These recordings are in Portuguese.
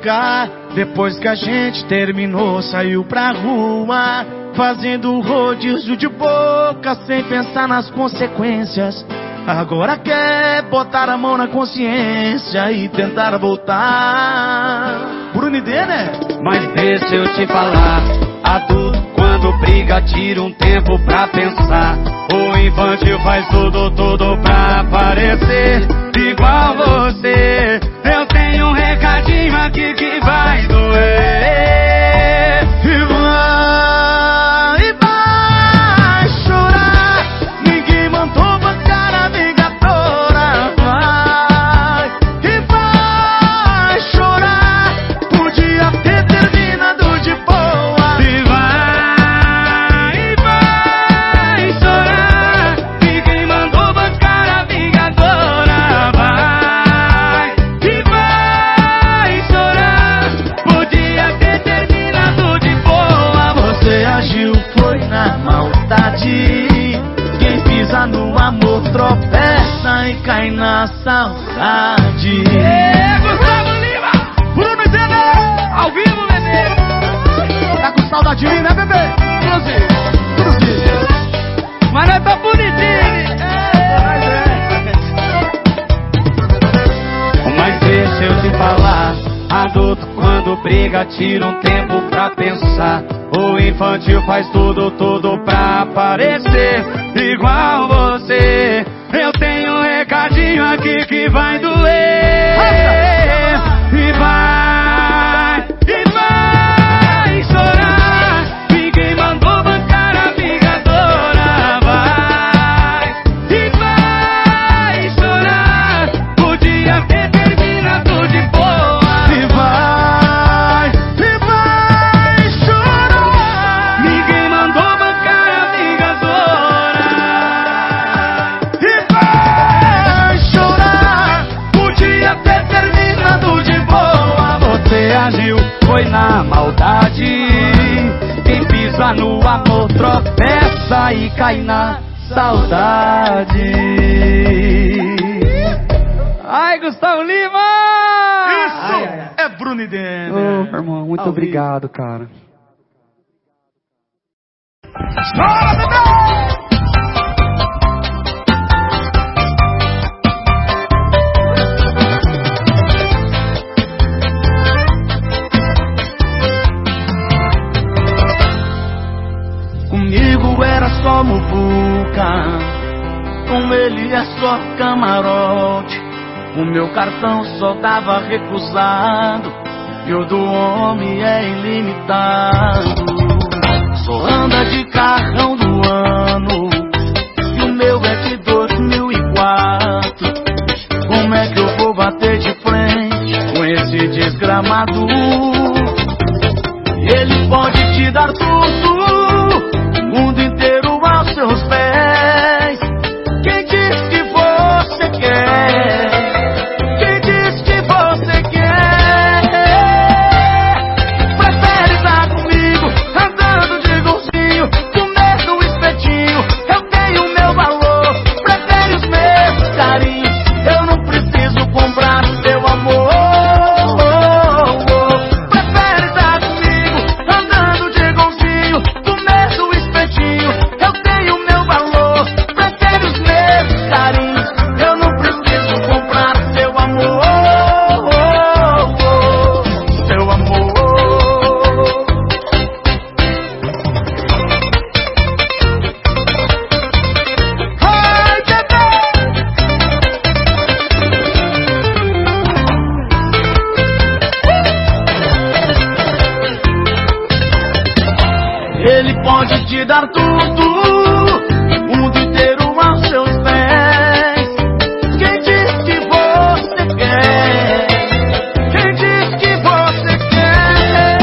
boca. Depois que a gente terminou, saiu pra rua, fazendo rodízio de boca, sem pensar nas consequências. Agora quer botar a mão na consciência e tentar voltar. Brunidê, né? Mas deixa eu te falar, adulto quando briga tira um tempo pra pensar. O infantil faz tudo pra parecer igual você. Eu tenho um recadinho aqui que vai doer. E vai chorar. Ninguém mandou bancar a vingadora. E vai chorar. Podia ter terminado de boa. E vai chorar. Ninguém mandou bancar a vingadora. E vai chorar. Podia ter terminado de boa. Você agiu, foi na maldade. Quem pisa no amor tropeça e cai na saudade. Gustavo Lima, Bruno Idene, ao vivo, bebê. tá com saudade, né, bebê? Cruze. Mas nós tá bonitinho. Mas deixa eu te falar, adulto quando briga tira um tempo pra pensar. O infantil faz tudo pra parecer igual você. Eu tenho um recadinho aqui que vai doer. E vai chorar. Ninguém mandou bancar a vingadora. E vai chorar. Podia ter terminado de boa. E vai chorar. Ninguém mandou bancar a vingadora. E vai chorar. Podia ter terminado de boa. Você agiu, foi na maldade. Quem pisa no amor tropeça e cai na saudade. Ai, Gustavo Lima! Isso é Bruno Idene. Ô, irmão, muito obrigado, cara. Chora, bebê! Comigo era só muvuca, com ele é só camarote. O meu cartão só dava recusado e o do homem é ilimitado. Só anda de carrão do ano e o meu é de 2004. Como é que eu vou bater de frente com esse desgramado? Ele pode te dar tudo, o mundo inteiro aos seus pés. Quem diz que você quer? Quem diz que você quer? Prefere estar comigo, andando de golzinho, comendo um espetinho. Eu tenho meu valor, prefere os meus carinhos. Eu não preciso comprar seu amor. Prefere estar comigo, andando de golzinho, comendo um espetinho. Eu tenho meu valor, prefere os meus carinhos. Eu não preciso comprar seu amor. Seu amor. Ai, bebê! Ele pode te dar tudo, o mundo inteiro aos seus pés. Quem diz que você quer? Quem diz que você quer?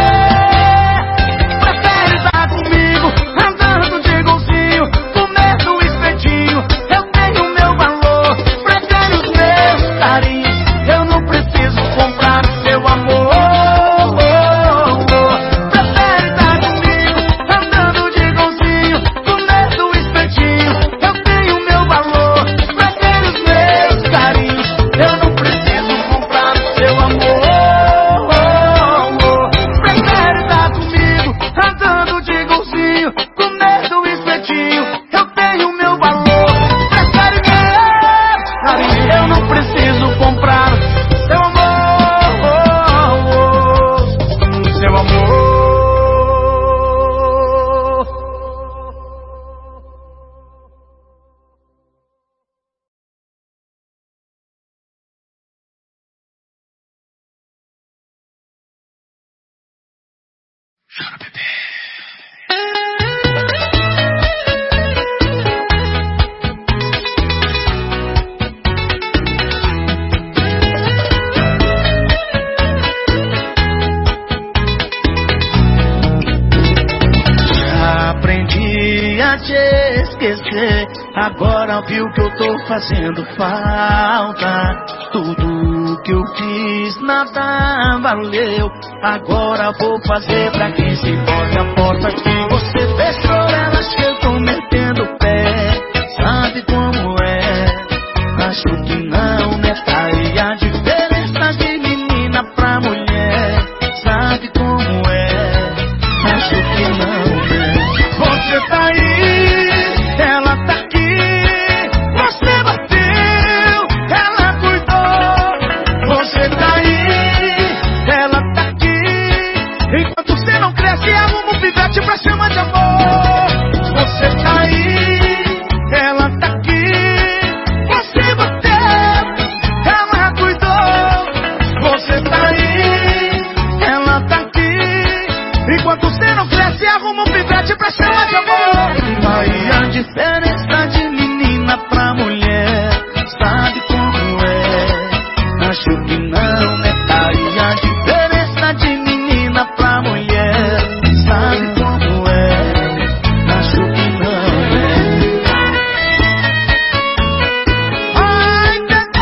Prefere estar comigo, andando de golzinho, comendo um espetinho. Eu tenho meu valor, prefere os meus carinhos. Eu não preciso comprar seu amor. Prefere estar comigo, andando de golzinho, comendo queria te esquecer. Agora viu que eu tô fazendo falta. Tudo que eu fiz nada valeu. Agora vou fazer pra que se volte a porta que você fechou. Ela chegou metendo o pé. Sabe como é? Acho que não, né? Tá aí a diferença de menina pra mulher. Sabe como é? Acho que não, né? Você tá aí, ela tá aqui. Você bateu, ela cuidou. Você tá aí, ela tá aqui. Enquanto você não cresce, arruma um pivete pra chamar de amor. Você tá aí, ela tá aqui. Você bateu, ela cuidou. Você tá aí, ela tá aqui. Enquanto você não cresce, arruma um pivete pra chamar de amor. Aí a diferença de menina pra mulher. Sabe como é? Acho que não, né? Aí a diferença de menina pra mulher. Sabe como é? Acho que não, né? Ai,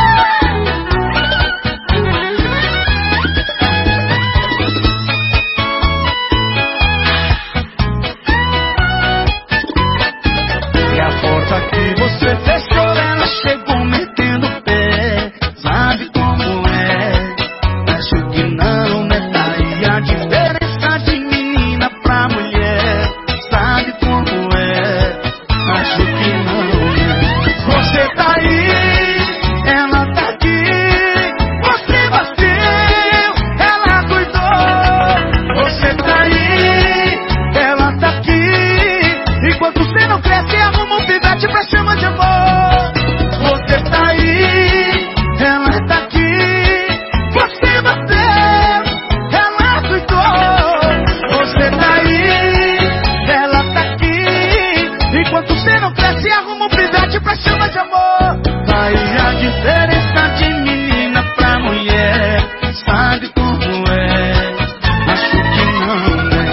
e a porta que você fechou, ela chegou metendo o pé. Sabe como é? Acho que não, né? Aí a diferença de menina pra mulher. Sabe como é? Acho que não, né? Você tá aí, ela tá aqui. Você bateu, ela cuidou. Você tá aí, ela tá aqui. Enquanto você não cresce, arruma um pivete pra chamar de amor. Você tá aí, ela tá aqui. Você bateu, ela cuidou. Você tá aí, ela tá aqui. Enquanto você não cresce, arruma um pivete pra chamar de amor. Aí a diferença de menina pra mulher. Sabe como é? Acho que não, né?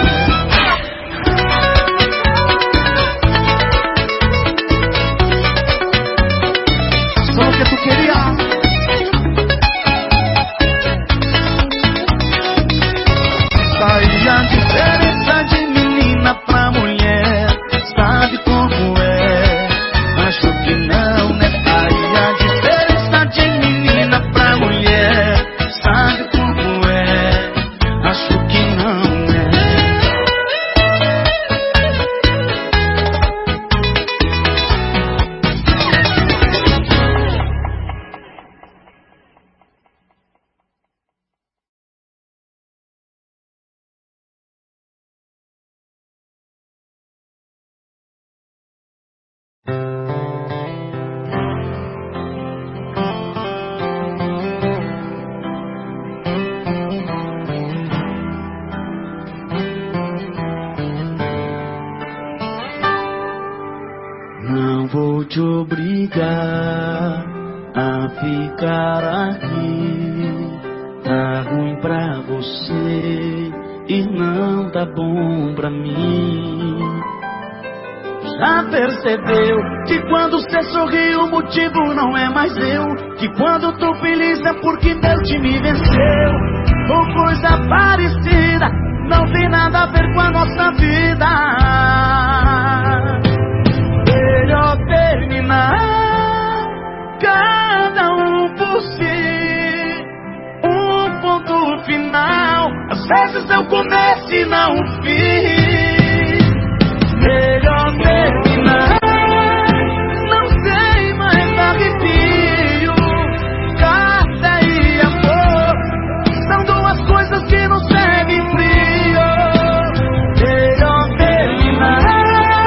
Só o que tu queria. Aí a diferença de menina pra mulher. Sabe como é? Acho que não, né? Aí a diferença de menina pra mulher. Sabe como é? Acho que não, né? Não vou te obrigar a ficar aqui. Tá ruim pra você e não tá bom pra mim. Já percebeu que quando cê sorri o motivo não é mais eu? Que quando tô feliz é porque meu time venceu? Ou coisa parecida, não tem nada a ver com a nossa vida. Melhor terminar, cada um por si, um ponto final. Às vezes é o começo e não o fim. Melhor terminar, não sei mais arrepio. Café e amor são duas coisas que não seguem frio. Melhor terminar,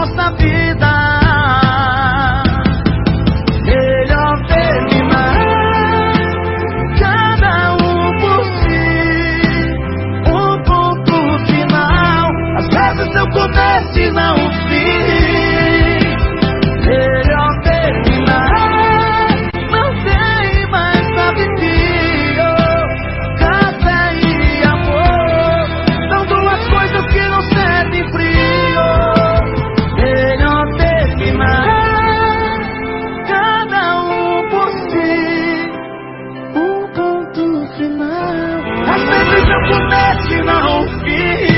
nossa vida. Melhor terminar, cada um por si, um ponto final. Às vezes eu começo e não fim. Melhor terminar, não tem mais sabido. Café e amor são duas coisas que não servem frio. Melhor terminar, cada um por si, um ponto final. Às vezes eu começo e não fim.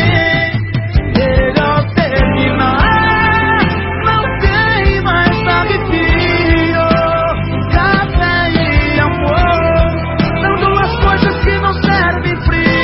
Melhor terminar, não tem mais sabido. Café e amor são duas coisas que não servem frio.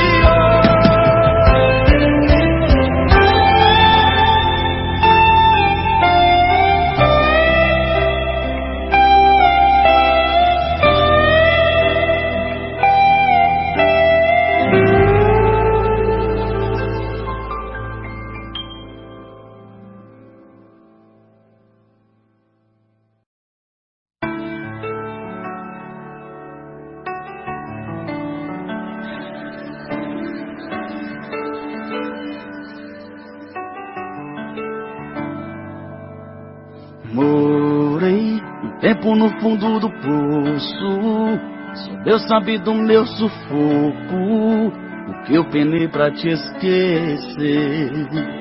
Morei um tempo no fundo do poço, só Deus sabe do meu sufoco, o que eu penei pra te esquecer.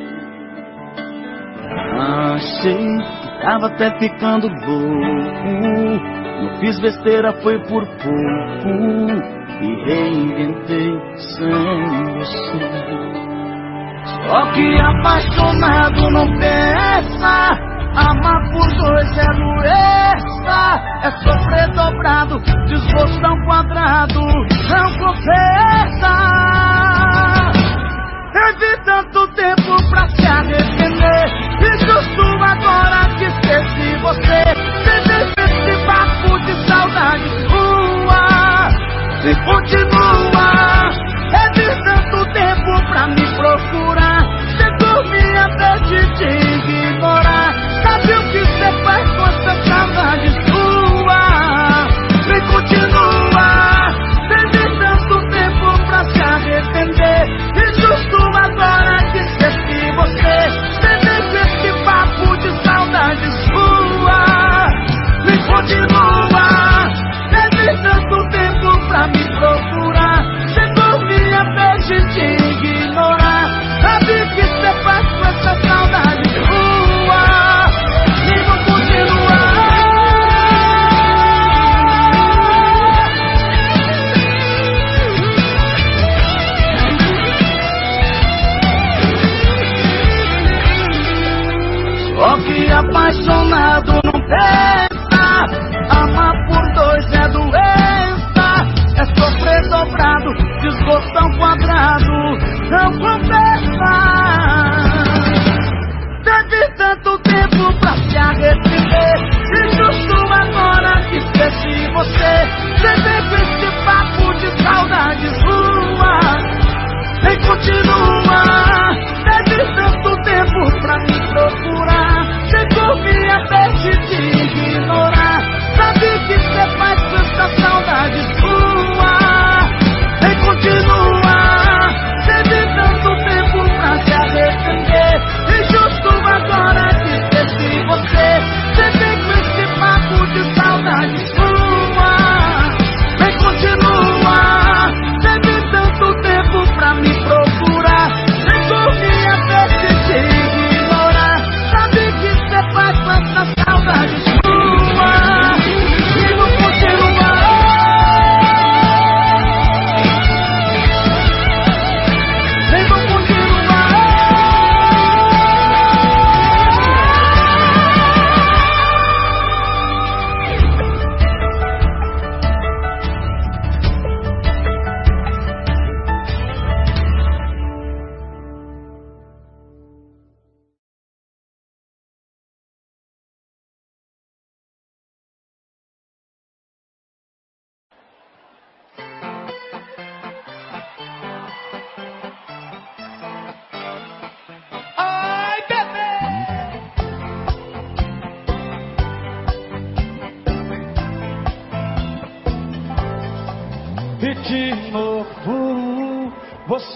Achei que tava até ficando louco, não fiz besteira, foi por pouco, me reinventei sem você. Só que apaixonado não pensa, amar por dois é doença, é sofrer dobrado, desgosto ao quadrado, não compensa. Teve tanto tempo pra se arrepender, e justo agora que esqueci você. Teve esse papo de saudade sua, e continua. Teve tanto tempo pra me procurar, você dormia até de te ignorar. Sabe o que você faz com essa saudade sua? E continua. Teve tanto tempo pra se arrepender,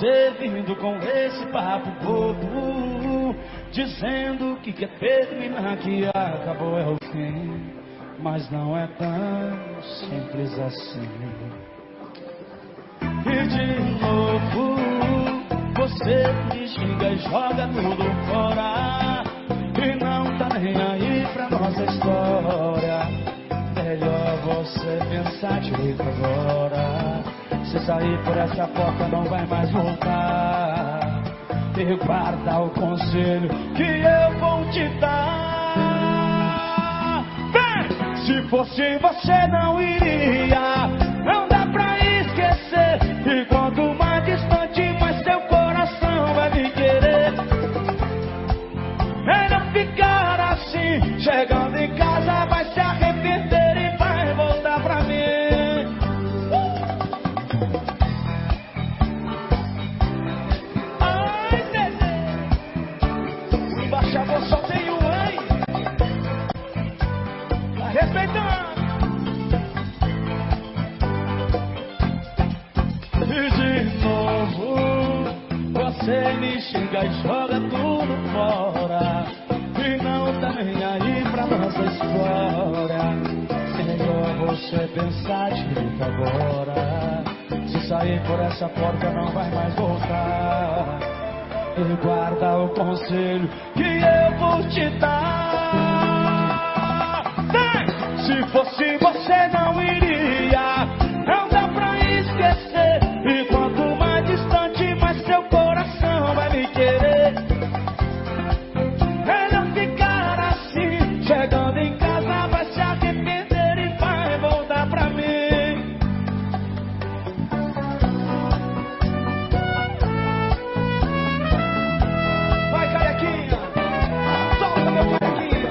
você vindo com esse papo bobo, dizendo que quer terminar, que acabou é o fim. Mas não é tão simples assim. E de novo você me xinga e joga tudo fora, e não tá nem aí pra nossa história. Melhor você pensar direito agora. Se sair por essa porta não vai mais voltar. E guarda o conselho que eu vou te dar. Vem! Se fosse você não iria, não dá pra esquecer. E quanto mais distante, mais seu coração vai me querer. É não ficar assim, chegando em casa vai se arrepender e vai voltar pra mim. Ai, neném, embaixo a voz só tem um ai. Tá respeitando. E de novo você me xinga e joga tudo fora, e não tá nem aí pra nossa história. Melhor você pensar direito agora. Se sair por essa porta não vai mais voltar. E guarda o conselho que eu vou te dar. Vem! Se fosse você não iria, não dá pra esquecer. E quanto mais distante, mais seu coração vai me querer. É não ficar assim, chegando em casa vai se arrepender e vai voltar pra mim. Vai, carequinha, solta meu carequinha.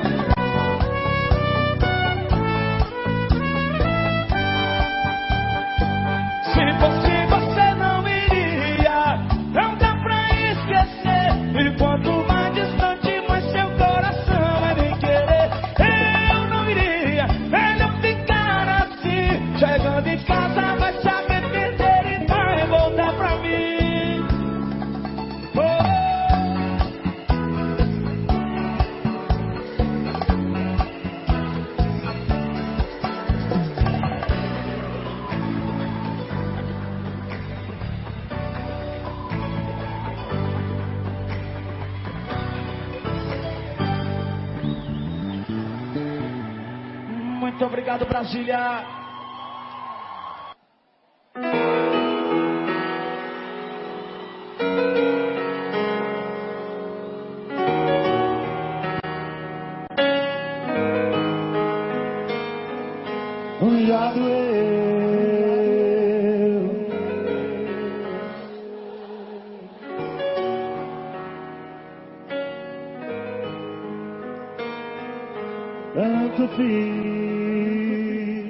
Se fosse você não iria, não dá pra esquecer. E quanto mais distante, mais seu coração vai me querer. Eu não iria, melhor ficar assim, chegando em casa vai se arrepender e vai voltar pra mim. Oh. Muito obrigado, Brasília. Já doeu. Tanto fiz.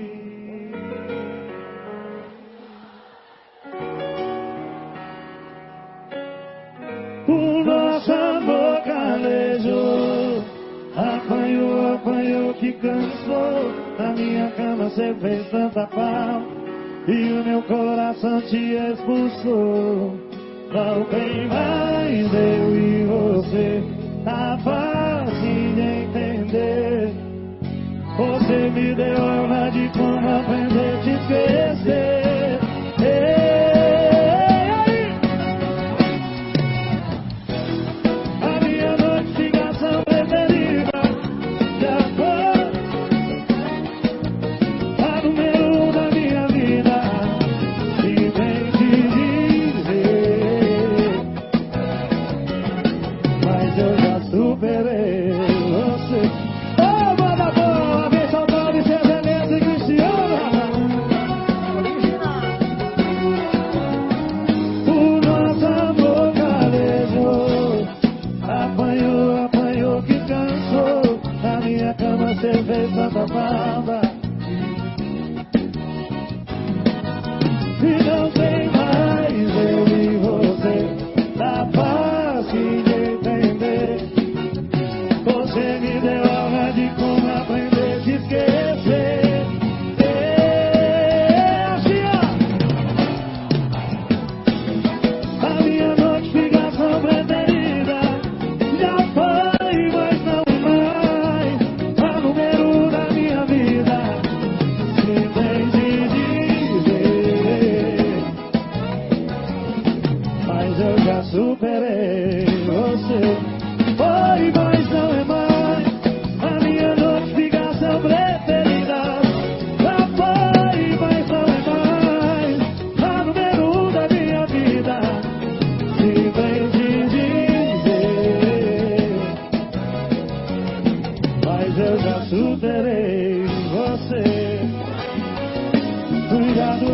O nosso amor calejou, apanhou, apanhou que cansou. Na minha cama cê fez tanta falta e o meu coração te expulsou. Não tem mais eu e você, tá fácil de entender. Você me deu aula de como aprender a te esquecer. A minha notificação preferida já foi a número 1 da minha vida. E vem te dizer, mas eu já superei. já superei você. Foi, mas não é mais a minha notificação preferida. Já foi, mas não é mais a número 1 da minha vida. Se venho te dizer, mas eu já superei você. Cuidado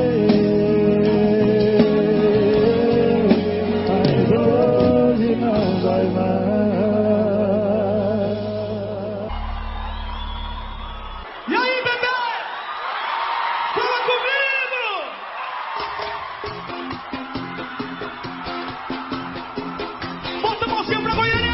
mas hoje não vai mais. E aí, bebê? Fala comigo! Bota a mãozinha pra Goiânia!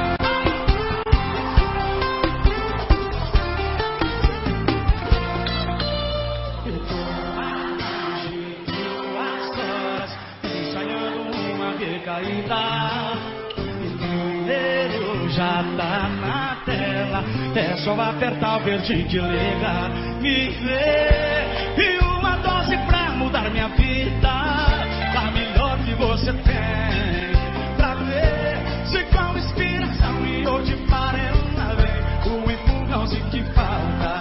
Caída, e primeiro já tá na tela. É só apertar o verde que liga, me vê. E uma dose pra mudar minha vida, a melhor que você tem. Pra ver se com inspiração e hoje parela vem o empurrãozinho que falta.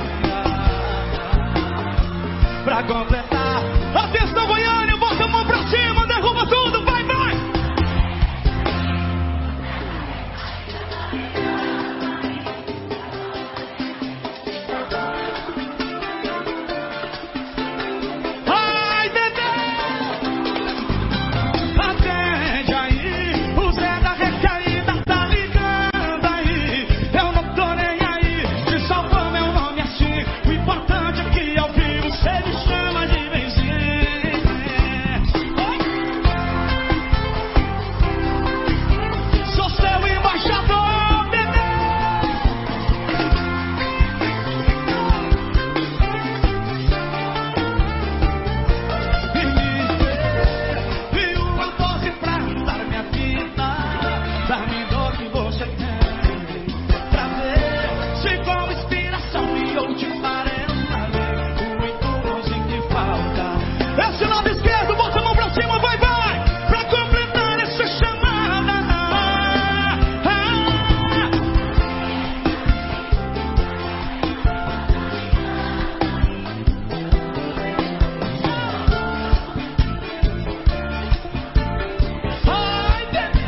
Pra completar, atenção Goiânia, bota a mão pra cima, derruba tudo, vai, vai! Ai, bebê! Atende aí, o Zé da recaída tá ligando aí. Eu não tô nem aí, se salvou meu nome assim. O importante é que ao vivo cê me chama de benzinho. Sou seu embaixador, bebê. E uma dose pra mudar minha vida, dar-me dor que você tem. Pra ver se com inspiração e eu te farei o empurrãozinho que falta. Esse lado esquerdo, bota a mão pra cima, vai, vai! Pra completar essa chamada. Ai, bebê!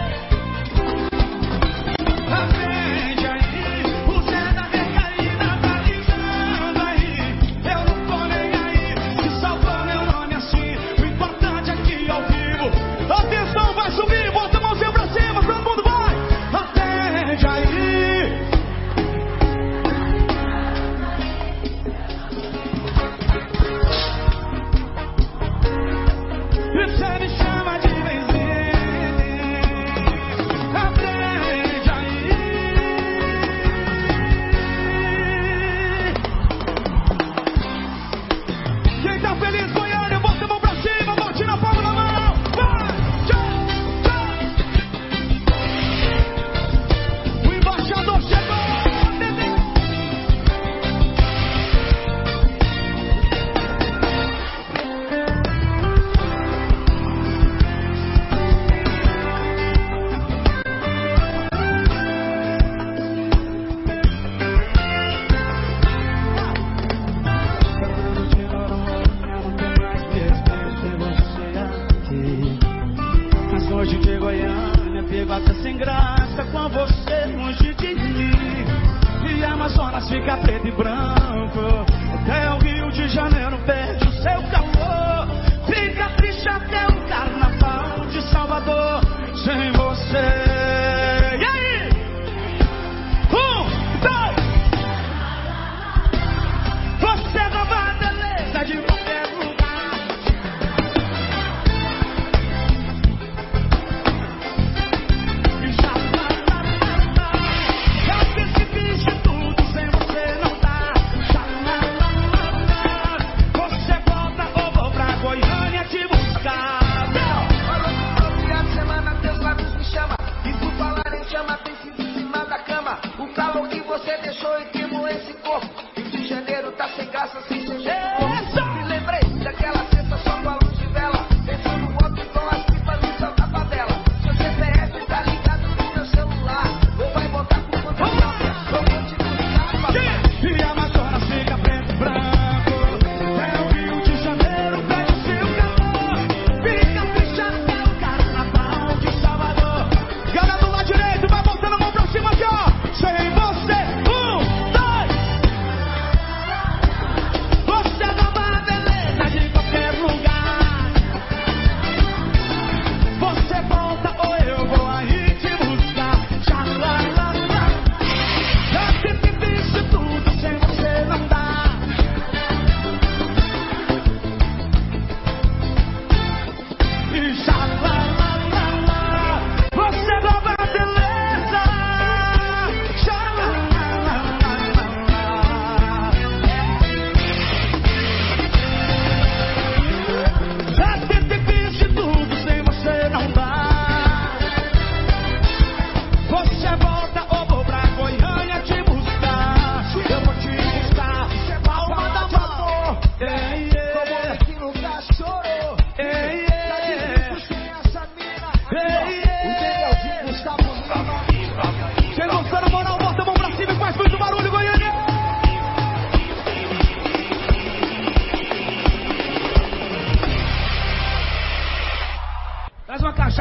Atende aí, o Zé da recaída tá ligando aí. Eu não tô nem aí, se salvou meu nome assim. O importante é que ao vivo, atenção, vai subir, bota a mãozinha pra cima, todo mundo vai. Atende aí. E você me chama de benzinho. Atende aí. Quem tá feliz, Goiânia, bota a mão pra cima, bote na palma da mão. Vai, tchau, tchau. O embaixador chegou, bebê. Mas hoje de Goiânia, pego até sem graça com você longe de mim. E Amazonas fica preto e branco, até o Rio de Janeiro perde o seu calor. Fica triste até o carnaval de Salvador sem você. E aí? 1, 2. Você rouba a beleza de qualquer lugar. E já percebi de tudo, sem você não dá. Você volta ou vou pra Goiânia te buscar. Todo dia de semana teus lábios me chamam. E por falar em chama, tem sido em cima da cama. O calor que você deixou e queimou esse corpo. Rio de Janeiro tá sem graça, sem seu jeito. Me lembrei daquela sexta só com a luz de vela. Pensando no outro com as pipas no céu da favela.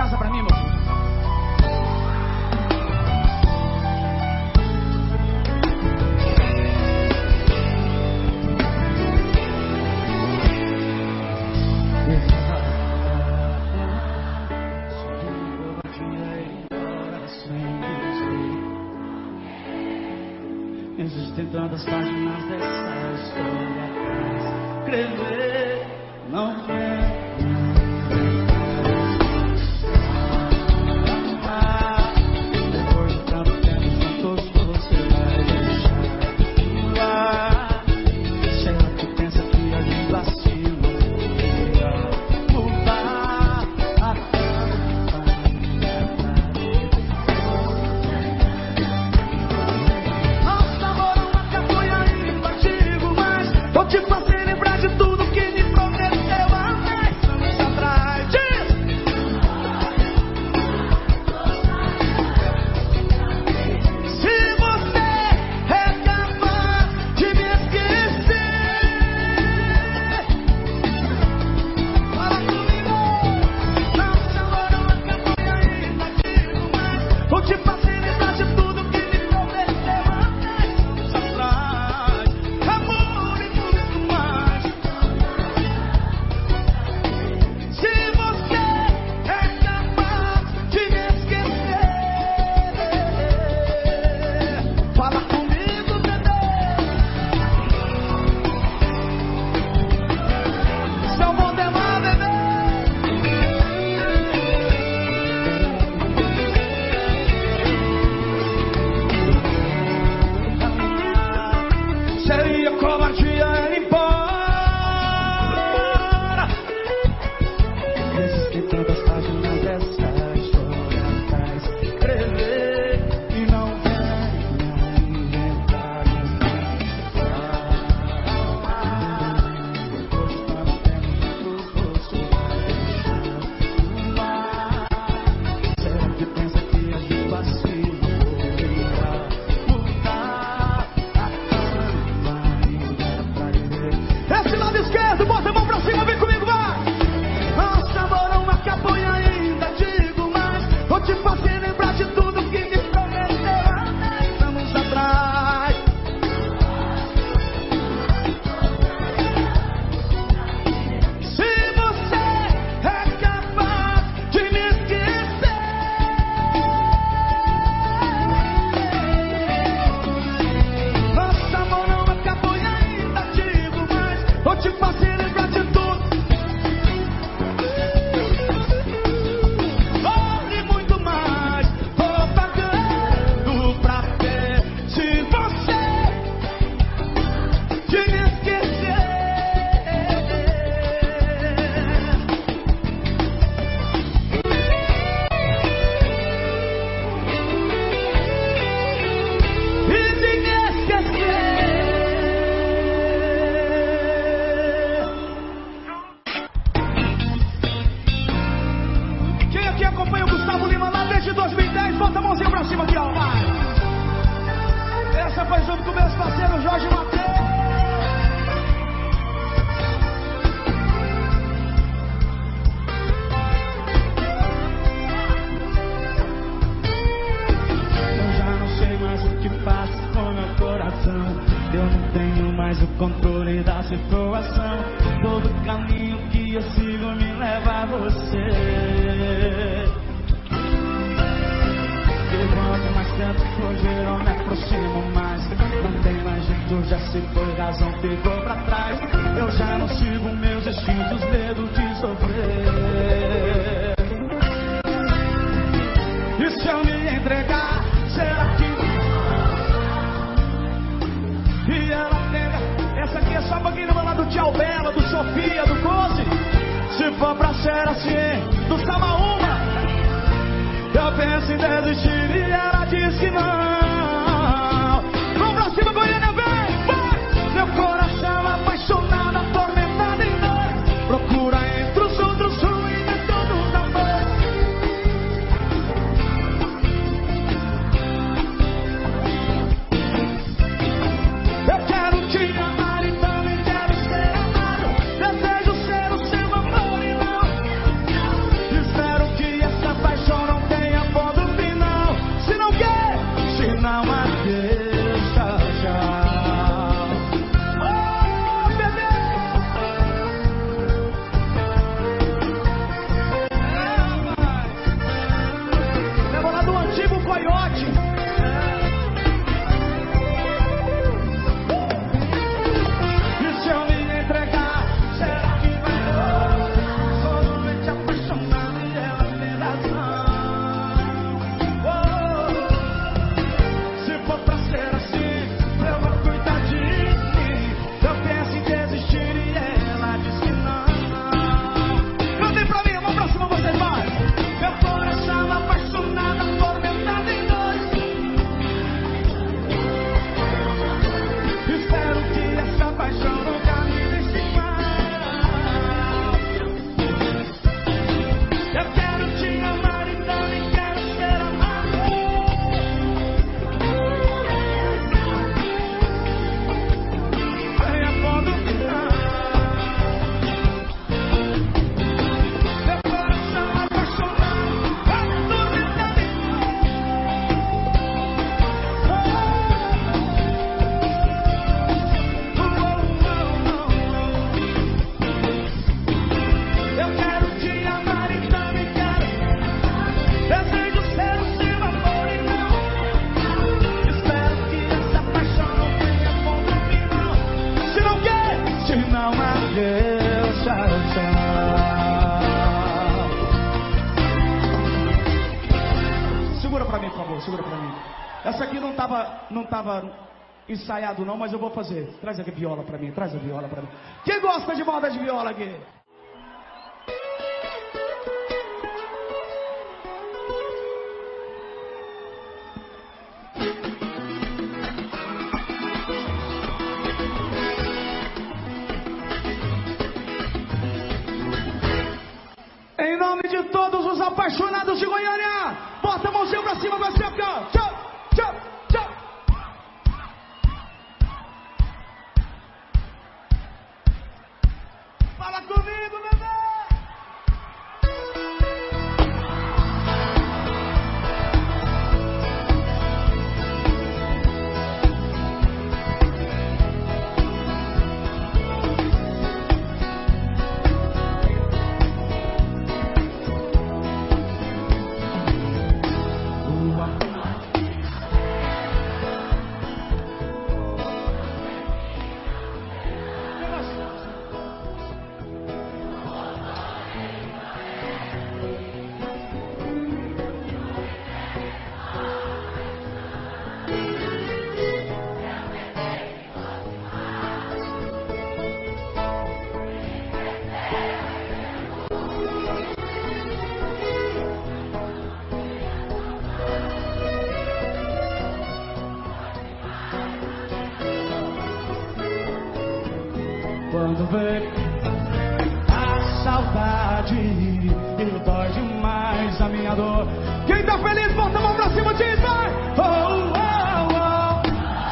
casa pra mim, meu filho. Existem tantas páginas dessa história pra escrever, não é. Depois de tanto tempo juntos você vai deixar lá. Será que pensa que a gente vacila ia mudar a vou te fazer lembrar de tudo que me prometeu há 10 anos atrás. Se você é capaz de me esquecer, fala comigo. Nossa, amor, não acabou e ainda digo mais. Vou te fazer lembrar de tudo que me prometeu há 10 anos atrás. Amor e muito mais. Se você é capaz de me esquecer, fala comigo, bebê. Seu modelar, bebê. Seria covardia ir embora. Existem tantas páginas dessa história pra escrever e não vem inventar depois de tanto tempo você vai deixar lá. Será que pensa que a gente vacila ia mudar a Esse lado esquerdo, bota a mão pra cima, vem comigo, vai. Nossa, amor, não acabou e ainda digo mais. Vou te fazer lembrar de tudo que me prometeu há 10 anos atrás. Se você é capaz de me esquecer, nossa, amor, não acabou e ainda digo mais. Vou te fazer lembrar de tudo. Oh, e muito mais. Vou pagando pra ver se você de me esquecer. E de me esquecer. Quem aqui acompanha o Gustavo Lima lá desde 2010, bota a mãozinha pra cima aqui, ó, vai. Essa foi junto com meus parceiros Jorge e Matheus. Eu já não sei mais o que passa com meu coração. Eu não tenho mais o controle da situação. Todo caminho que eu sigo me leva a você. E quanto mais tempo fugir, eu me aproximo mais. Não tem mais jeito, já se foi, razão ficou pra trás. Eu já não sigo meus instintos, medo de sofrer. E se eu me entregar, será que... E ela pega. Essa aqui é só pra quem não vai lá do Tchau Bela, do Sofia, do Close. Se for pra ser assim, do Samaúma, eu penso em desistir e ela diz que não. Vamos pra cima, Goiânia, vem, vai! Meu coração apaixonado, atormentado em dor. Procura entre os outros ruins de todos amores. Eu quero te amar e também quero ser amado. Desejo ser o seu amor e não. Espero que essa pra mim, por favor, segura pra mim. Essa aqui não tava ensaiado não, mas eu vou fazer. Traz aqui a viola pra mim, traz a viola pra mim. Quem gosta de moda de viola aqui? Em nome de todos os apaixonados de Goiânia, bota a mãozinha pra cima, vai ser tchau, tchau, tchau. Fala comigo, bebê! Quando vem a saudade e dói demais a minha dor. Quem tá feliz, bota a mão pra cima, diz vai! Oh, oh, oh.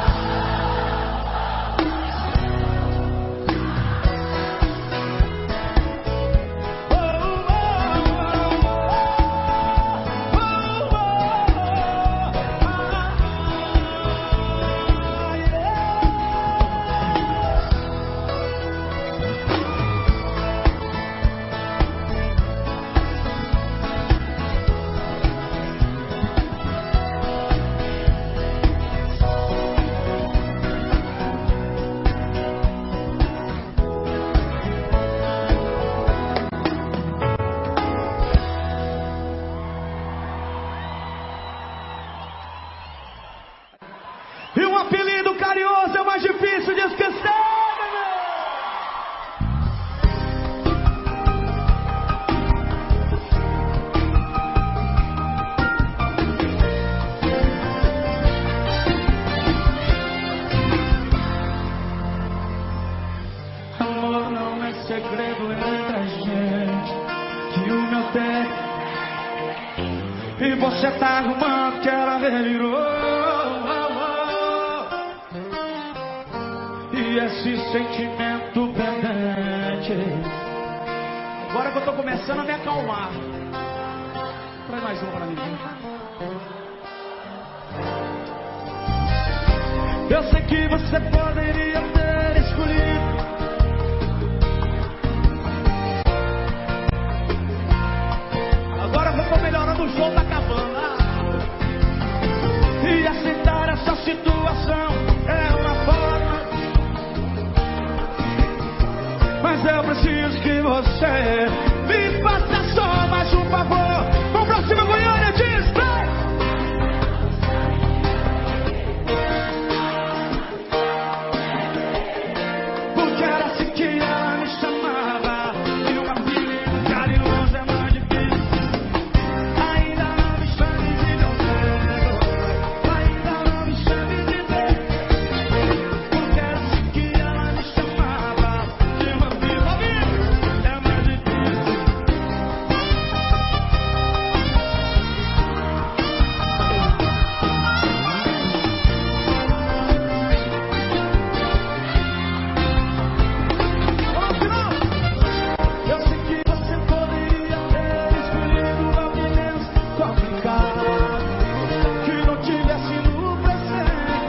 E um apelido carinhoso é mais difícil de esquecer, amor, não é segredo entre a gente que o meu tempo e você tá arrumando que ela delirou. E esse sentimento pendente, agora que eu tô começando a me acalmar. Traz mais uma pra mim. Eu sei que você poderia ter escolhido agora que eu tô melhorando, o show tá acabando. E aceitar essa situação é uma forma, mas eu preciso que você me faça só mais um favor. Vamos pra cima, Goiânia, diz, vai! Porque era assim que ela me chamava, e uma filha carinhosa é mais difícil. Ainda não me chame de meu dedo, ainda não me chame de Deus. Porque era assim que ela me chamava, e uma filha é mais difícil. Eu sei que você poderia ter escolhido alguém menos complicado, que não tivesse no presente,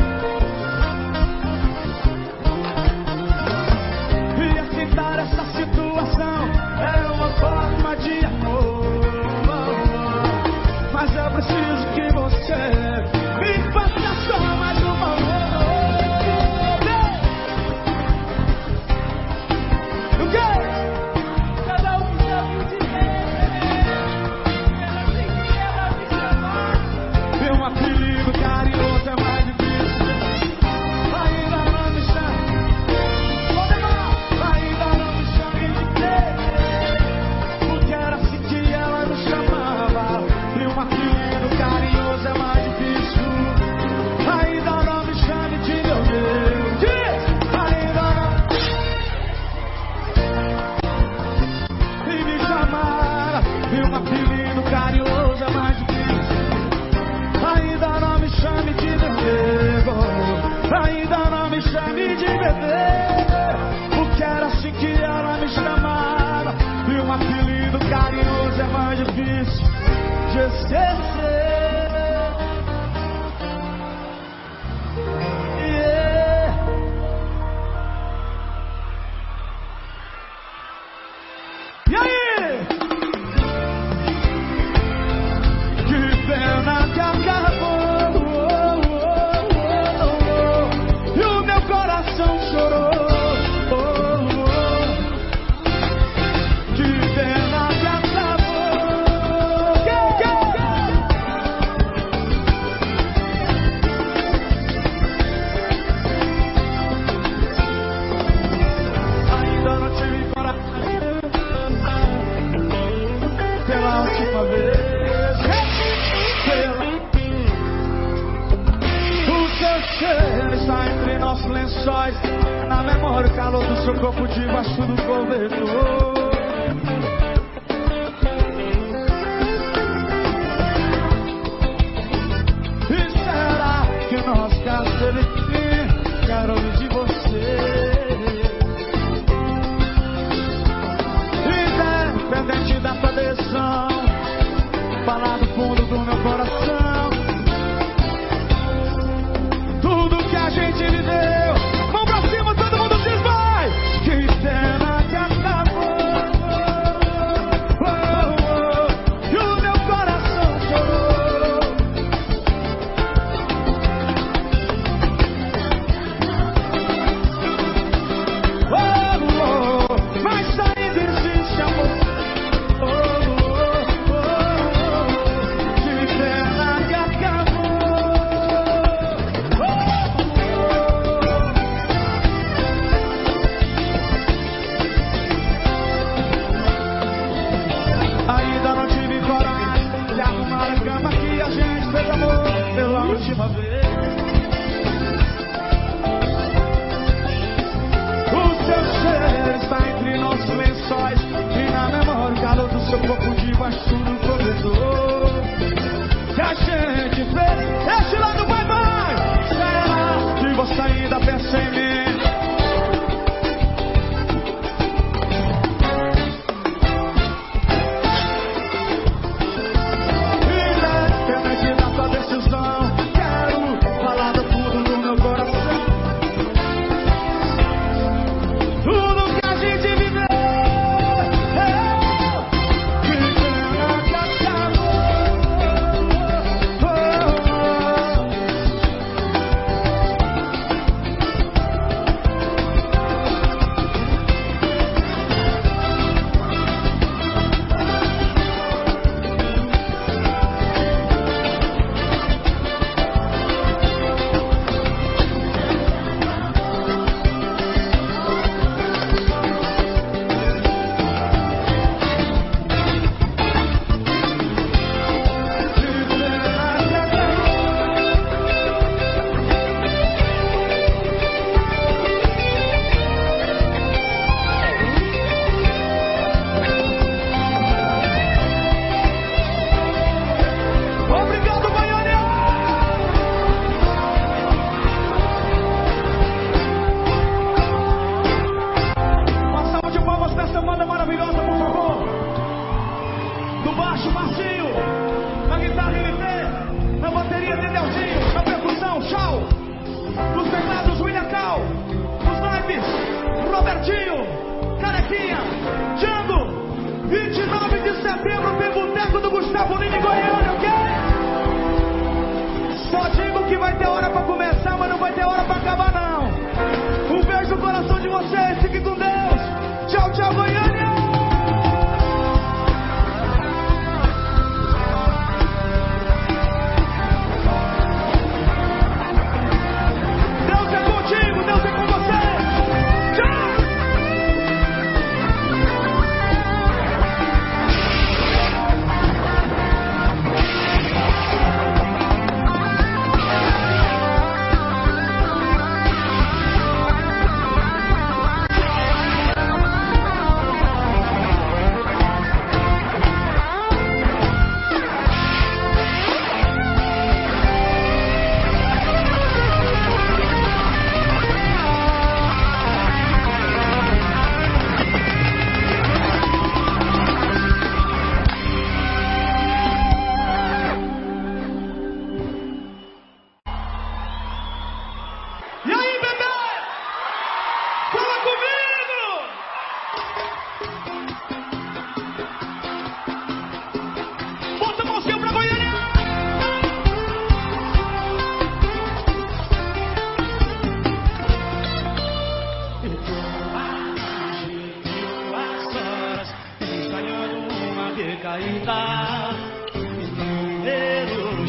e aceitar essa situação é uma forma de amor, mas eu preciso que você me faça só mais um favor. O quê? Cada um sabe o que é. Era assim que ela me chamava. E apelido carinhoso é mais difícil. Ainda não me chame de meu Deus. Diz! Ainda não. E me chamar de um apelido carinhoso é mais difícil. Ainda não me chame de meu Deus. Ainda não me chame de bebê. Porque era assim que ela me chamava. E um apelido carinhoso é mais difícil de esquecer. Yeah. E aí? Que pena que acabou. E o meu coração chorou. Está entre nossos lençóis, na memória o calor do seu corpo debaixo do cobertor. E será que nosso caso teve fim? Quero ouvir de você. Independente da tua decisão, falar do fundo do meu coração. A gente me deu, mão pra cima, todo mundo diz vai. Que pena que acabou. E o meu coração chorou. Mas ainda existe amor. Que pena que acabou. Ainda não tive coragem de arrumar a cama que a gente fez amor pela última vez. O seu cheiro está entre nossos lençóis e na memória o calor do seu corpo debaixo do cobertor. Que a gente fez esse lado vai. Será que você ainda pensa em mim?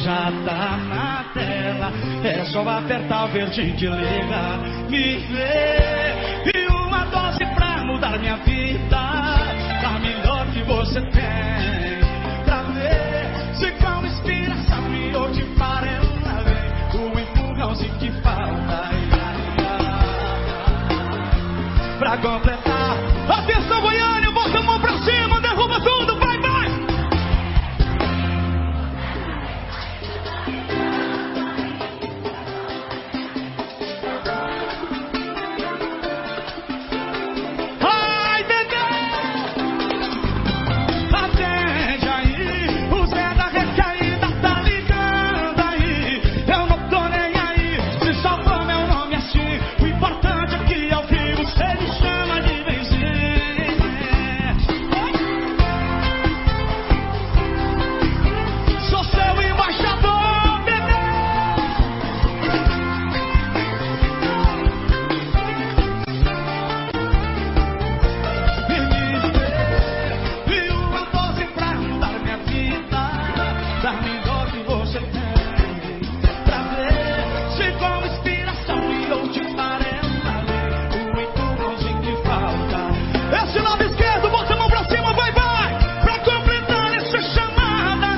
já tá na tela. É só apertar o verdinho que liga. Me vê e uma dose pra mudar minha vida. Tá melhor que você tem. Pra ver se com inspiração me hoje para ela vem. O empurrãozinho que falta. Pra completar, atenção Goiânia, bota a mão pra cima, derruba tudo, vai, vai! Ai, bebê! Atende aí, o Zé da recaída tá ligando aí. Eu não tô nem aí, se salvou meu nome assim. O importante é que ao vivo você me chama de benzinho. Sou seu embaixador, bebê. E uma dose pra mudar minha vida. Dar melhor que você tem. Pra ver se com inspiração me ouve para ela ver o empurrãozinho que falta. Esse lado esquerdo, bota a mão pra cima, vai, vai! Pra completar essa chamada.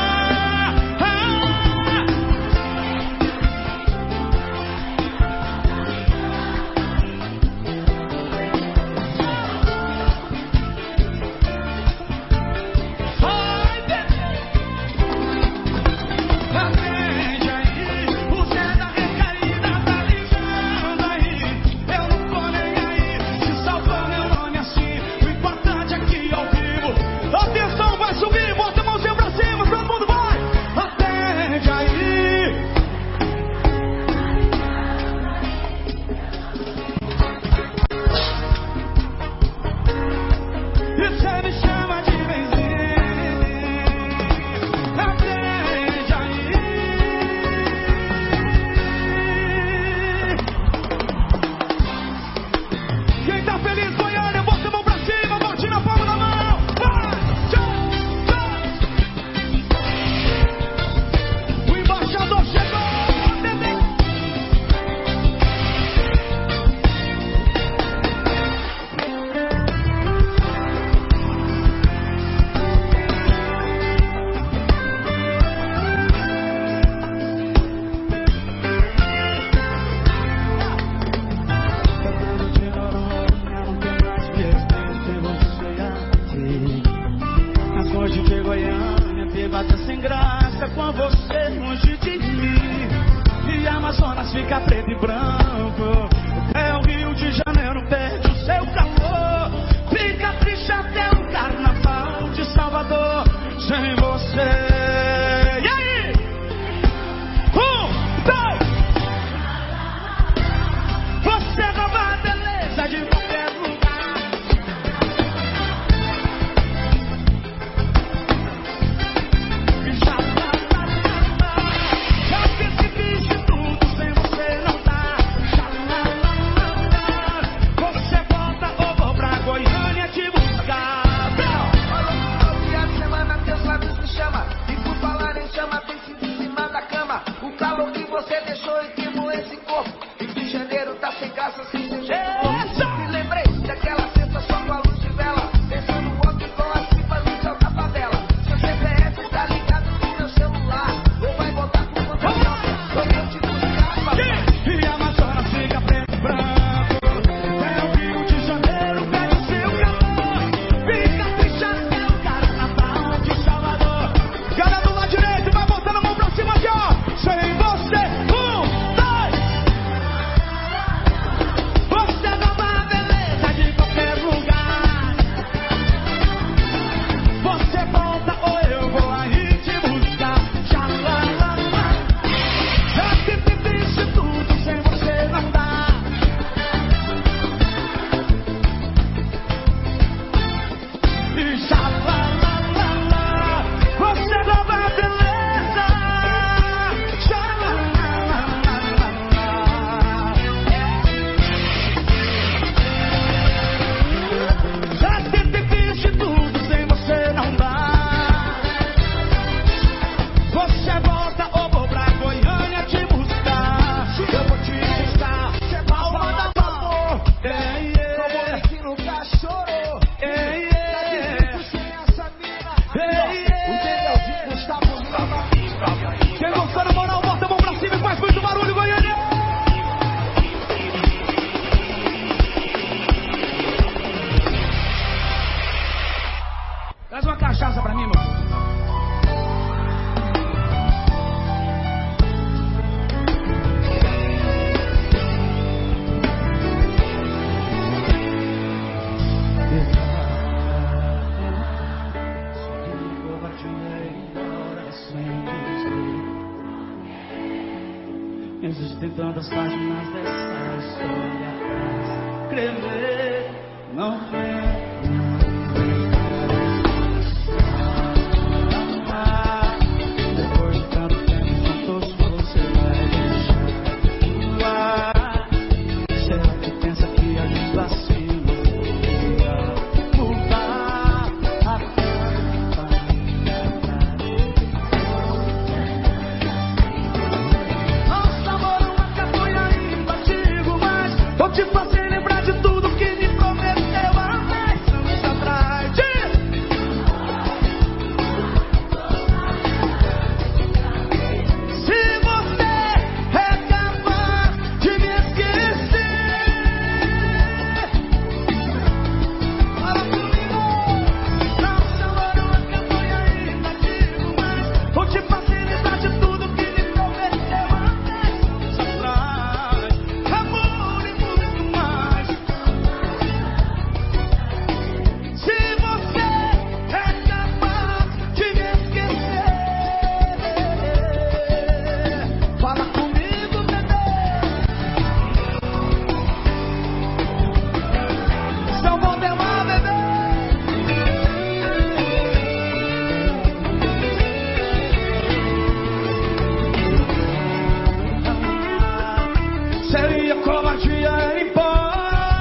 Vai, bebê! Atende aí, o Zé da recaída tá ligando aí. Eu não tô nem aí, se salvou meu nome assim. O importante é que ao vivo, atenção, vai subir, bota a mãozinha pra cima, todo mundo vai. Atende aí. E você me chama de benzinho. Atende aí. Quem tá feliz, Goiânia, bota a mão pra cima, bote na palma da mão. Vai, tchau, tchau. O embaixador chegou, bebê. As hoje de Goiânia, bebada sem graça, com você longe de mim. E Amazonas fica preto e branco, até o Rio de Janeiro perde o seu calor. Fica triste até o carnaval de Salvador sem você. E aí? 1, 2. Você rouba a beleza de qualquer lugar. E já tá. Já percebi de tudo, sem você não dá. Existem tantas páginas dessa história pra escrever, não vem. Depois de tanto tempo juntos você vai deixar voar. Será que pensa que a gente vacilou? Mudar a nosso amor nunca foi ainda antigo, mas vou te fazer lembrar de tudo que me prometeu há 10 anos atrás. Se você é capaz de me esquecer, fala comigo. Nosso amor nunca foi ainda antigo, mas vou te fazer lembrar de tudo que me prometeu há 10 anos atrás. Amor e muito mais. Se você é capaz de me esquecer, fala comigo, bebê. Só vou demar, bebê. Seria covardia ir embora.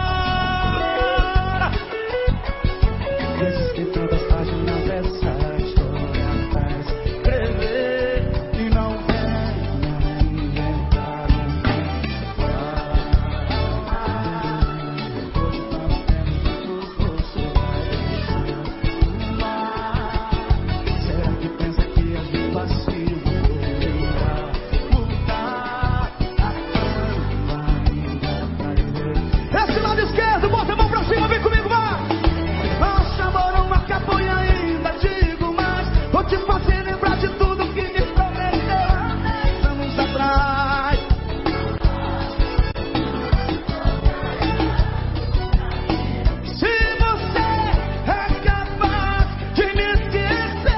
Existem tantas páginas dessa história pra escrever e não venha inventar Depois de tanto tempo juntos você vai deixar voar. Será que pensa que a gente vacilou? Mudar a esse lado esquerdo, bota a mão pra cima, vem comigo, vai! Nosso amor não acabou e ainda digo mais. Vou te fazer lembrar de tudo que me prometeu há 10 anos atrás. Se você é capaz de me esquecer,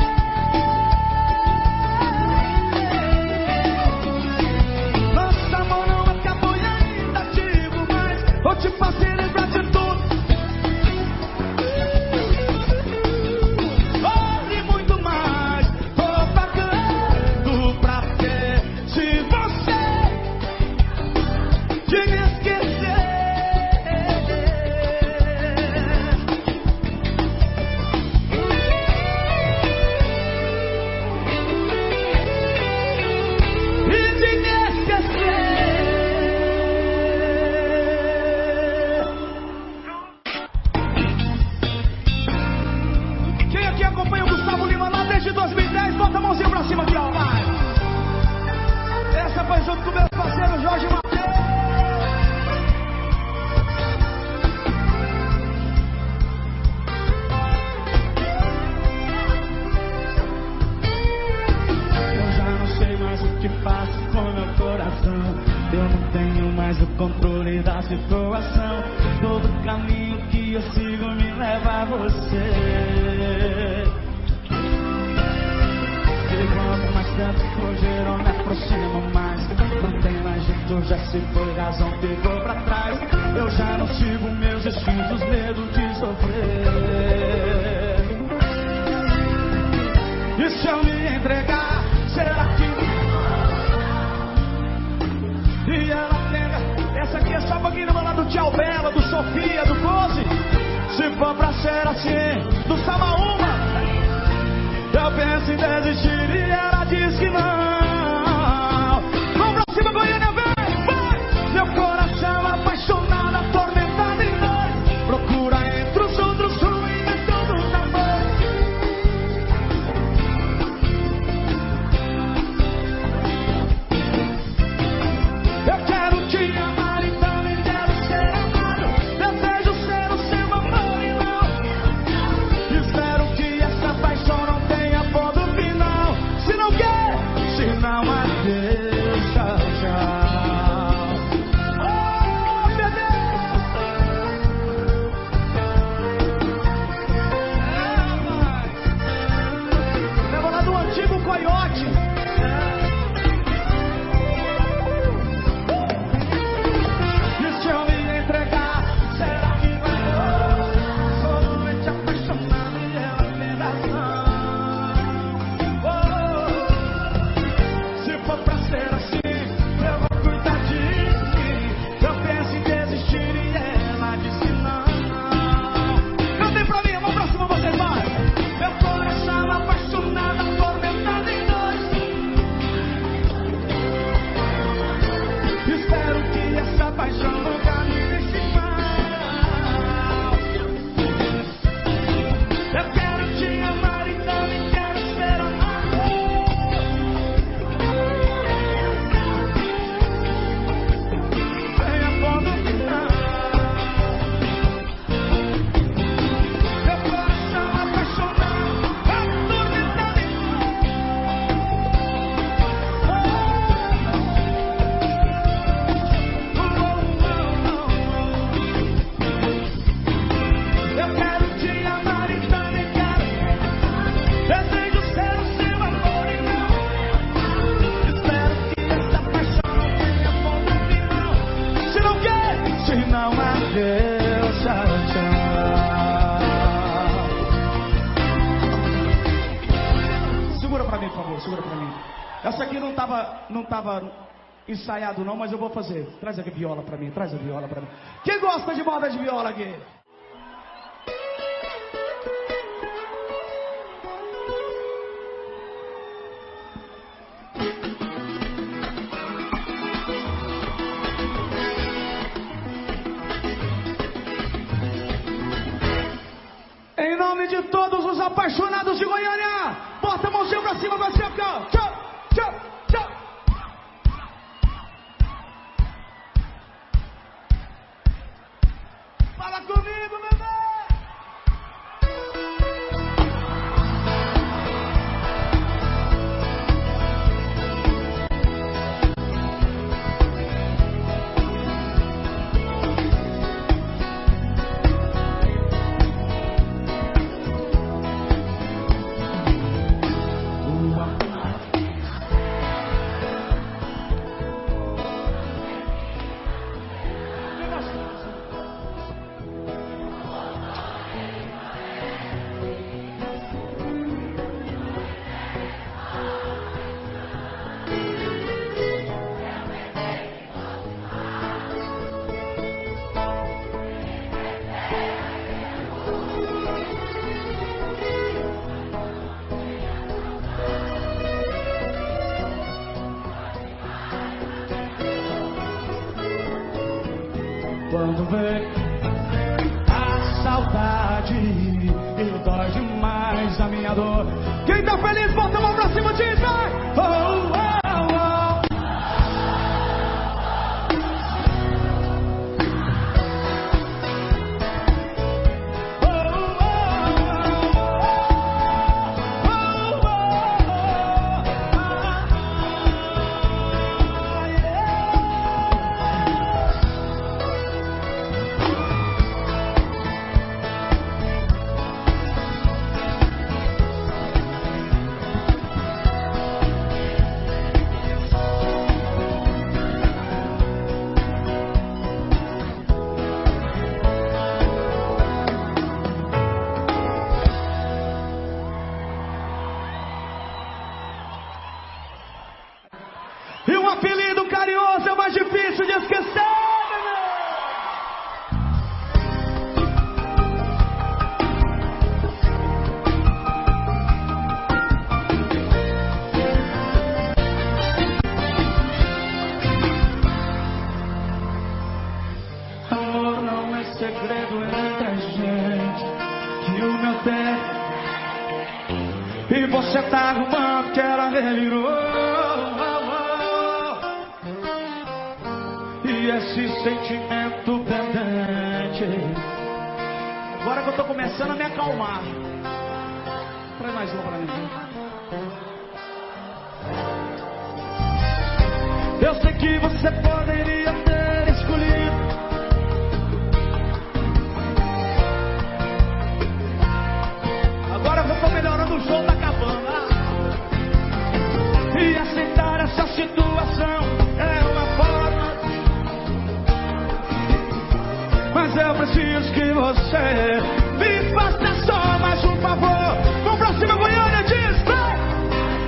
nosso amor não acabou e ainda digo mais. Vou te fazer lembrar de tudo. E muito mais. Tô pagando pra ter. Se você de me esquecer, e de me esquecer. Quem aqui acompanha o Gustavo Lima lá desde 2010, bota a mãozinha pra cima aqui, ó, vai. Essa foi junto com o meu parceiro Jorge Mateus. Eu já não sei mais o que faço com meu coração. Eu não tenho mais o controle da situação. Todo caminho que eu sigo me leva a você. E quanto mais tempo fugir, eu me aproximo mais. Não tem mais jeito, já se foi, razão ficou pra trás. Eu já não sigo meus instintos, medo de sofrer. E se eu me entregar, será que... E ela pega, essa aqui é só pra quem não vai lá do Tchau Bela, do Sofia, do Coze. Se for pra ser assim, do Samaúma, eu penso em desistir e ela diz que não. Vamos pra cima, Goiânia, vem, vai! Meu coração apaixonado, atormentado em dor, procura entre os outros o inventor do amor. Eu quero te amar e também quero ser amado. Desejo ser o seu amor e não. Espero que essa paixão não tenha ponto final. Se não quer Essa aqui não tava ensaiado não, mas eu vou fazer. Traz aqui a viola pra mim, traz a viola pra mim. Quem gosta de moda de viola aqui? Em nome de todos os apaixonados de Goiânia, bota a mãozinha pra cima, vai ser aqui, ó. Tchau, tchau, tchau. Fala comigo, bebê. Quando vem a saudade e dói demais a minha dor. Quem tá feliz, bota a mão pra cima, diz vai! Oh, oh, oh. E um apelido carinhoso é o mais difícil de esquecer, amor não é segredo entre a gente, que o meu tempo e você tá arrumando que ela revirou. E esse sentimento pendente, agora que eu tô começando a me acalmar. Traz mais uma pra mim. Eu sei que você poderia ter escolhido agora que eu tô melhorando, o show tá acabando, e aceitar essa situação é uma forma. Mas eu preciso que você me faça só mais um favor. Vamos pra cima, Goiânia, diz, vai!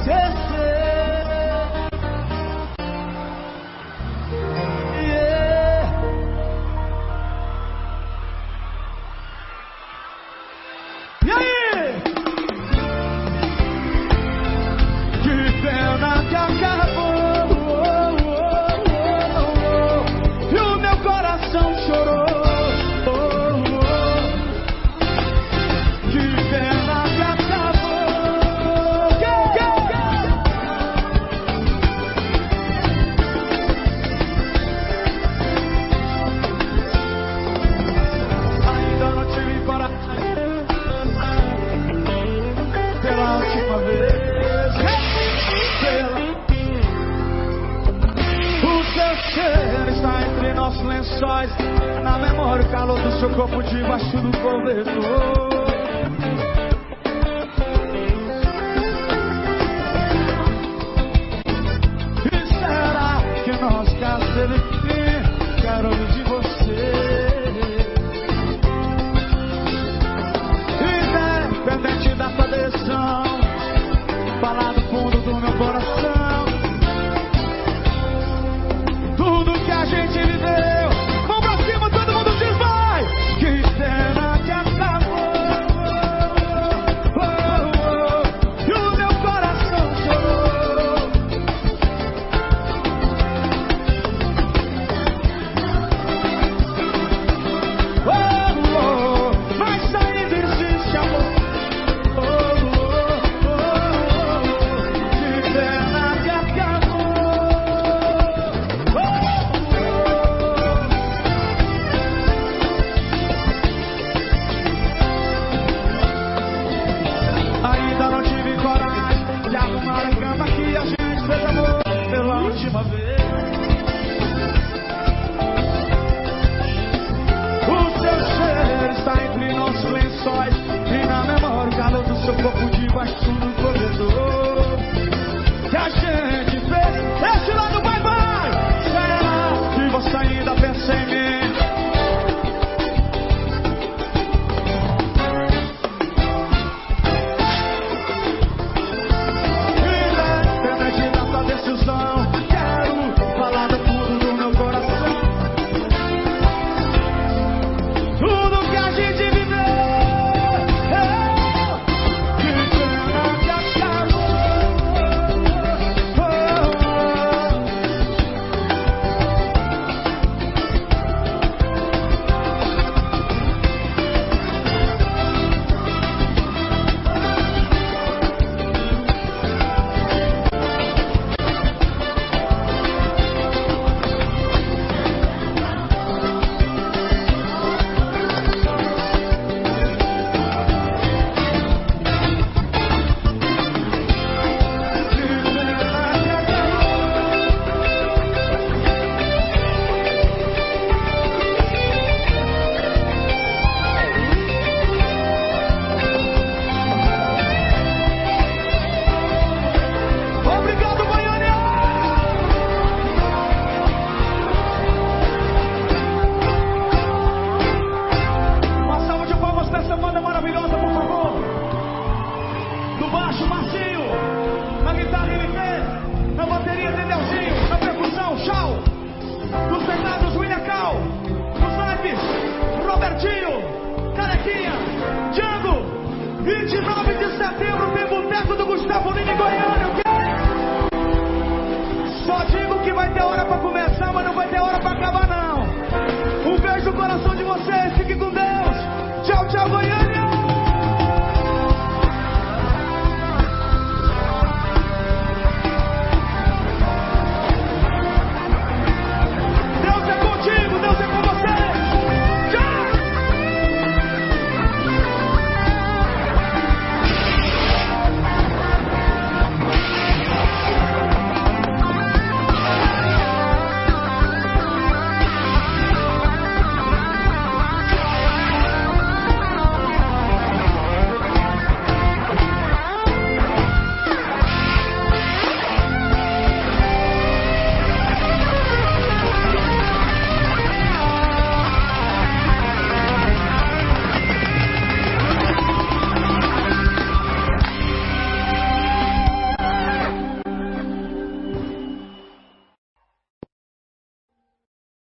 E aí? Que pena que acabou, e o meu coração chorou. Que pena que acabou. Ainda não tive coragem pela última vez. O seu cheiro está entre nossos lençóis, na memória o calor do seu corpo debaixo do cobertor. E será que nosso caso teve fim? Quero ouvir de você. Independente da sua decisão, falar do fundo do meu coração, tudo que a gente viveu. Vamos pra cima, todo mundo diz vai. Que pena que acabou, e o meu coração chorou. Mas ainda existe amor. Que pena que acabou. Ainda não tive coragem de arrumar a cama que a gente fez amor pela última vez. O seu cheiro está entre nossos lençóis, e na memória o calor do seu corpo debaixo do cobertor. Que a gente fez esse lado vai, vai. Será que você ainda pensa em mim? Independente da sua decisão, quero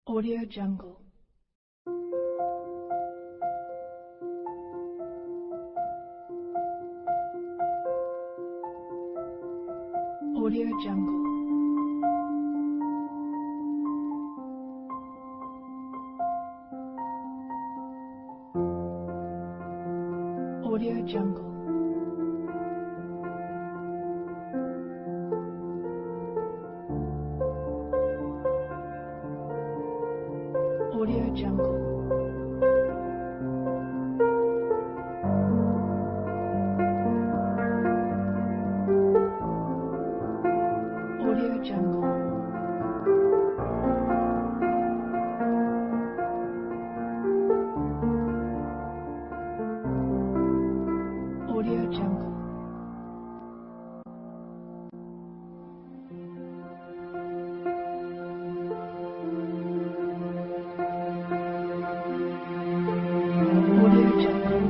Audio Jungle. Audio Jungle. Audio Jungle. Audio Jungle. Audio Jungle. Audio Jungle. Audio Jungle.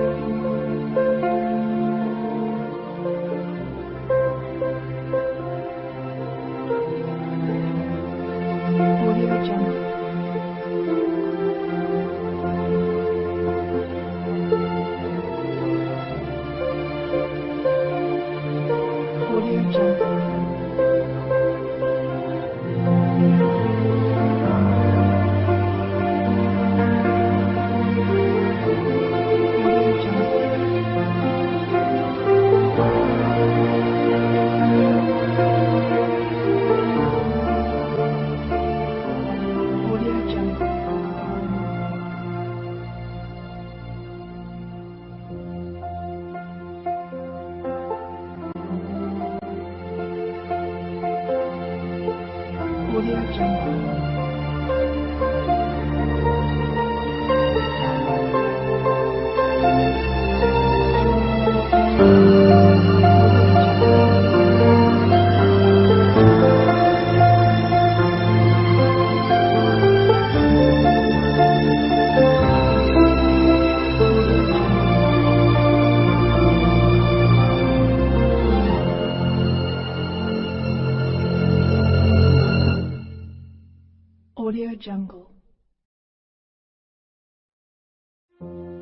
Audio Jungle. Audio Jungle. Audio Jungle. Audio Jungle. Audio Jungle. Audio Jungle.